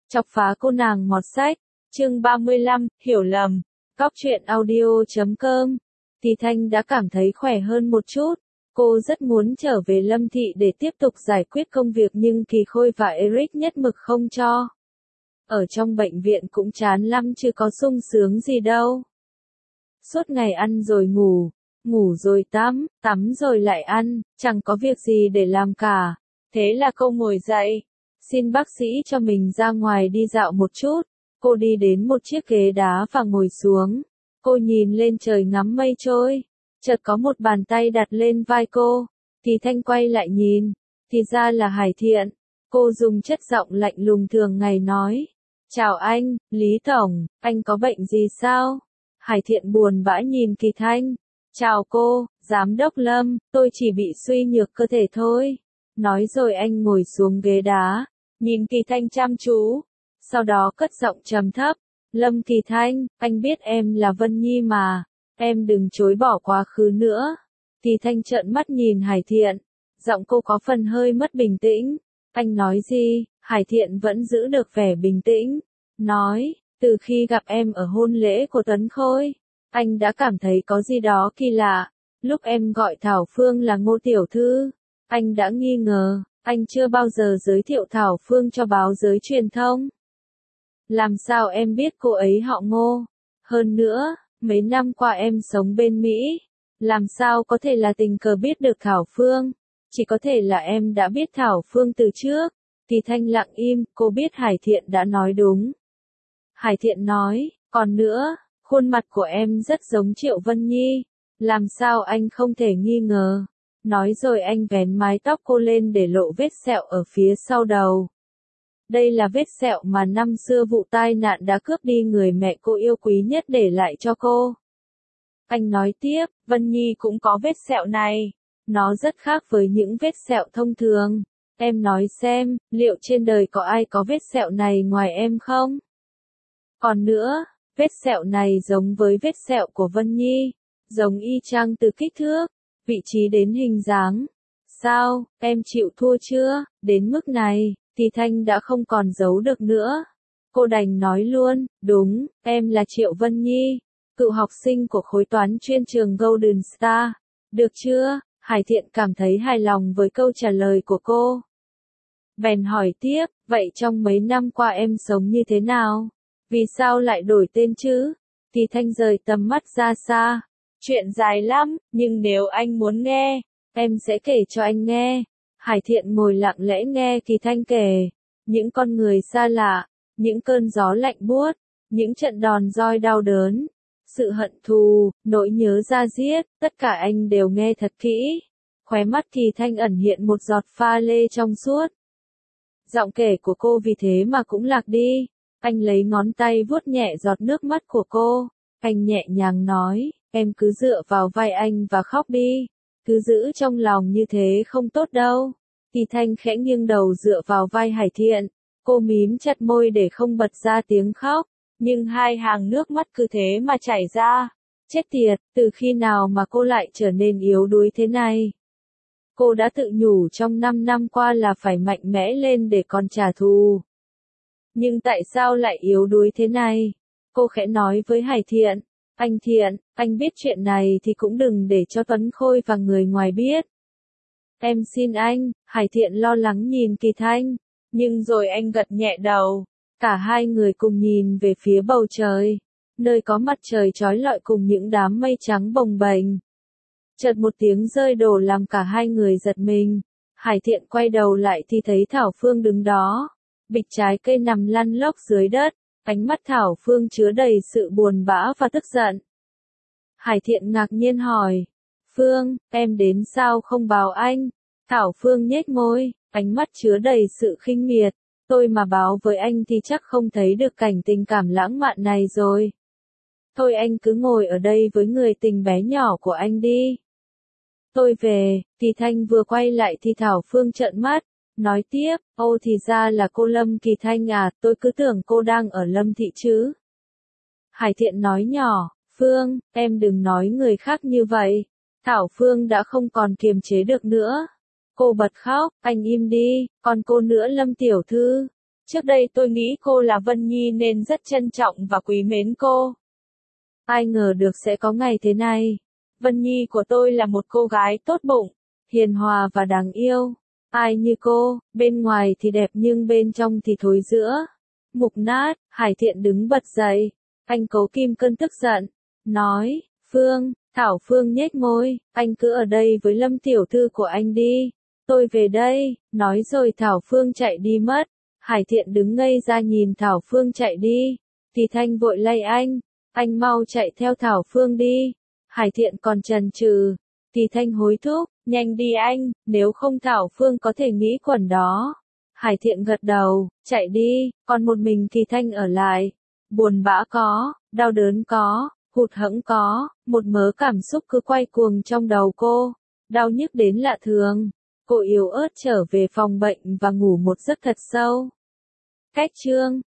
Chọc phá cô nàng mọt sách, chương 35, hiểu lầm, Cóc truyện audio.com. Thì Thanh đã cảm thấy khỏe hơn một chút. Cô rất muốn trở về Lâm Thị để tiếp tục giải quyết công việc nhưng Kỳ Khôi và Eric nhất mực không cho. Ở trong bệnh viện cũng chán lắm chứ có sung sướng gì đâu. Suốt ngày ăn rồi ngủ, ngủ rồi tắm, tắm rồi lại ăn, chẳng có việc gì để làm cả. Thế là cô ngồi dậy, xin bác sĩ cho mình ra ngoài đi dạo một chút. Cô đi đến một chiếc ghế đá và ngồi xuống. Cô nhìn lên trời ngắm mây trôi. Chợt có một bàn tay đặt lên vai cô. Thì Thanh quay lại nhìn. Thì ra là Hải Thiện. Cô dùng chất giọng lạnh lùng thường ngày nói. Chào anh, Lý Tổng, anh có bệnh gì sao? Hải Thiện buồn bã nhìn Kỳ Thanh. Chào cô, Giám đốc Lâm, tôi chỉ bị suy nhược cơ thể thôi. Nói rồi anh ngồi xuống ghế đá, nhìn Kỳ Thanh chăm chú. Sau đó cất giọng trầm thấp. Lâm Kỳ Thanh, anh biết em là Vân Nhi mà. Em đừng chối bỏ quá khứ nữa. Kỳ Thanh trợn mắt nhìn Hải Thiện. Giọng cô có phần hơi mất bình tĩnh. Anh nói gì? Hải Thiện vẫn giữ được vẻ bình tĩnh. Nói, từ khi gặp em ở hôn lễ của Tuấn Khôi, anh đã cảm thấy có gì đó kỳ lạ. Lúc em gọi Thảo Phương là Ngô Tiểu Thư, anh đã nghi ngờ. Anh chưa bao giờ giới thiệu Thảo Phương cho báo giới truyền thông. Làm sao em biết cô ấy họ Ngô? Hơn nữa, mấy năm qua em sống bên Mỹ. Làm sao có thể là tình cờ biết được Thảo Phương? Chỉ có thể là em đã biết Thảo Phương từ trước. Kỳ Thanh lặng im, cô biết Hải Thiện đã nói đúng. Hải Thiện nói, còn nữa, khuôn mặt của em rất giống Triệu Vân Nhi. Làm sao anh không thể nghi ngờ? Nói rồi anh vén mái tóc cô lên để lộ vết sẹo ở phía sau đầu. Đây là vết sẹo mà năm xưa vụ tai nạn đã cướp đi người mẹ cô yêu quý nhất để lại cho cô. Anh nói tiếp, Vân Nhi cũng có vết sẹo này. Nó rất khác với những vết sẹo thông thường. Em nói xem, liệu trên đời có ai có vết sẹo này ngoài em không? Còn nữa, vết sẹo này giống với vết sẹo của Vân Nhi. Giống y chang từ kích thước, vị trí đến hình dáng. Sao, em chịu thua chưa? Đến mức này, thì Thanh đã không còn giấu được nữa. Cô đành nói luôn, đúng, em là Triệu Vân Nhi, cựu học sinh của khối toán chuyên trường Golden Star. Được chưa? Hải Thiện cảm thấy hài lòng với câu trả lời của cô. Bèn hỏi tiếp, vậy trong mấy năm qua em sống như thế nào? Vì sao lại đổi tên chứ? Thì Thanh rời tầm mắt ra xa. Chuyện dài lắm, nhưng nếu anh muốn nghe, em sẽ kể cho anh nghe. Hải Thiện ngồi lặng lẽ nghe Kỳ Thanh kể. Những con người xa lạ, những cơn gió lạnh buốt, những trận đòn roi đau đớn, sự hận thù, nỗi nhớ da diết, tất cả anh đều nghe thật kỹ. Khóe mắt Kỳ Thanh ẩn hiện một giọt pha lê trong suốt. Giọng kể của cô vì thế mà cũng lạc đi. Anh lấy ngón tay vuốt nhẹ giọt nước mắt của cô. Anh nhẹ nhàng nói, em cứ dựa vào vai anh và khóc đi. Cứ giữ trong lòng như thế không tốt đâu. Kỳ Thanh khẽ nghiêng đầu dựa vào vai Hải Thiện. Cô mím chặt môi để không bật ra tiếng khóc. Nhưng hai hàng nước mắt cứ thế mà chảy ra. Chết tiệt, từ khi nào mà cô lại trở nên yếu đuối thế này? Cô đã tự nhủ trong 5 năm qua là phải mạnh mẽ lên để còn trả thù. Nhưng tại sao lại yếu đuối thế này? Cô khẽ nói với Hải Thiện. Anh Thiện, anh biết chuyện này thì cũng đừng để cho Tuấn Khôi và người ngoài biết. Em xin anh, Hải Thiện lo lắng nhìn Kỳ Thanh. Nhưng rồi anh gật nhẹ đầu. Cả hai người cùng nhìn về phía bầu trời. Nơi có mặt trời chói lọi cùng những đám mây trắng bồng bềnh. Chợt một tiếng rơi đổ làm cả hai người giật mình. Hải Thiện quay đầu lại thì thấy Thảo Phương đứng đó. Bịch trái cây nằm lăn lóc dưới đất. Ánh mắt Thảo Phương chứa đầy sự buồn bã và tức giận. Hải Thiện ngạc nhiên hỏi. Phương, em đến sao không báo anh? Thảo Phương nhếch môi, ánh mắt chứa đầy sự khinh miệt. Tôi mà báo với anh thì chắc không thấy được cảnh tình cảm lãng mạn này rồi. Thôi anh cứ ngồi ở đây với người tình bé nhỏ của anh đi. Tôi về, thì Thanh vừa quay lại thì Thảo Phương trợn mắt. Nói tiếp, ô thì ra là cô Lâm Kỳ Thanh à, tôi cứ tưởng cô đang ở Lâm Thị chứ. Hải Thiện nói nhỏ, Phương, em đừng nói người khác như vậy. Thảo Phương đã không còn kiềm chế được nữa. Cô bật khóc, anh im đi, còn cô nữa Lâm tiểu thư. Trước đây tôi nghĩ cô là Vân Nhi nên rất trân trọng và quý mến cô. Ai ngờ được sẽ có ngày thế này. Vân Nhi của tôi là một cô gái tốt bụng, hiền hòa và đáng yêu. Ai như cô, bên ngoài thì đẹp nhưng bên trong thì thối rữa. Mục nát, Hải Thiện đứng bật dậy. Anh Cố Kim cơn tức giận. Nói, Phương, Thảo Phương nhếch môi, anh cứ ở đây với Lâm tiểu thư của anh đi. Tôi về đây, nói rồi Thảo Phương chạy đi mất. Hải Thiện đứng ngây ra nhìn Thảo Phương chạy đi. Thì Thanh vội lay anh mau chạy theo Thảo Phương đi. Hải Thiện còn chần chừ. Thì Thanh hối thúc, nhanh đi anh, nếu không Thảo Phương có thể nghĩ quẩn đó. Hải Thiện gật đầu, chạy đi, còn một mình Thì Thanh ở lại. Buồn bã có, đau đớn có, hụt hẫng có, một mớ cảm xúc cứ quay cuồng trong đầu cô. Đau nhức đến lạ thường. Cô yếu ớt trở về phòng bệnh và ngủ một giấc thật sâu. Cách chương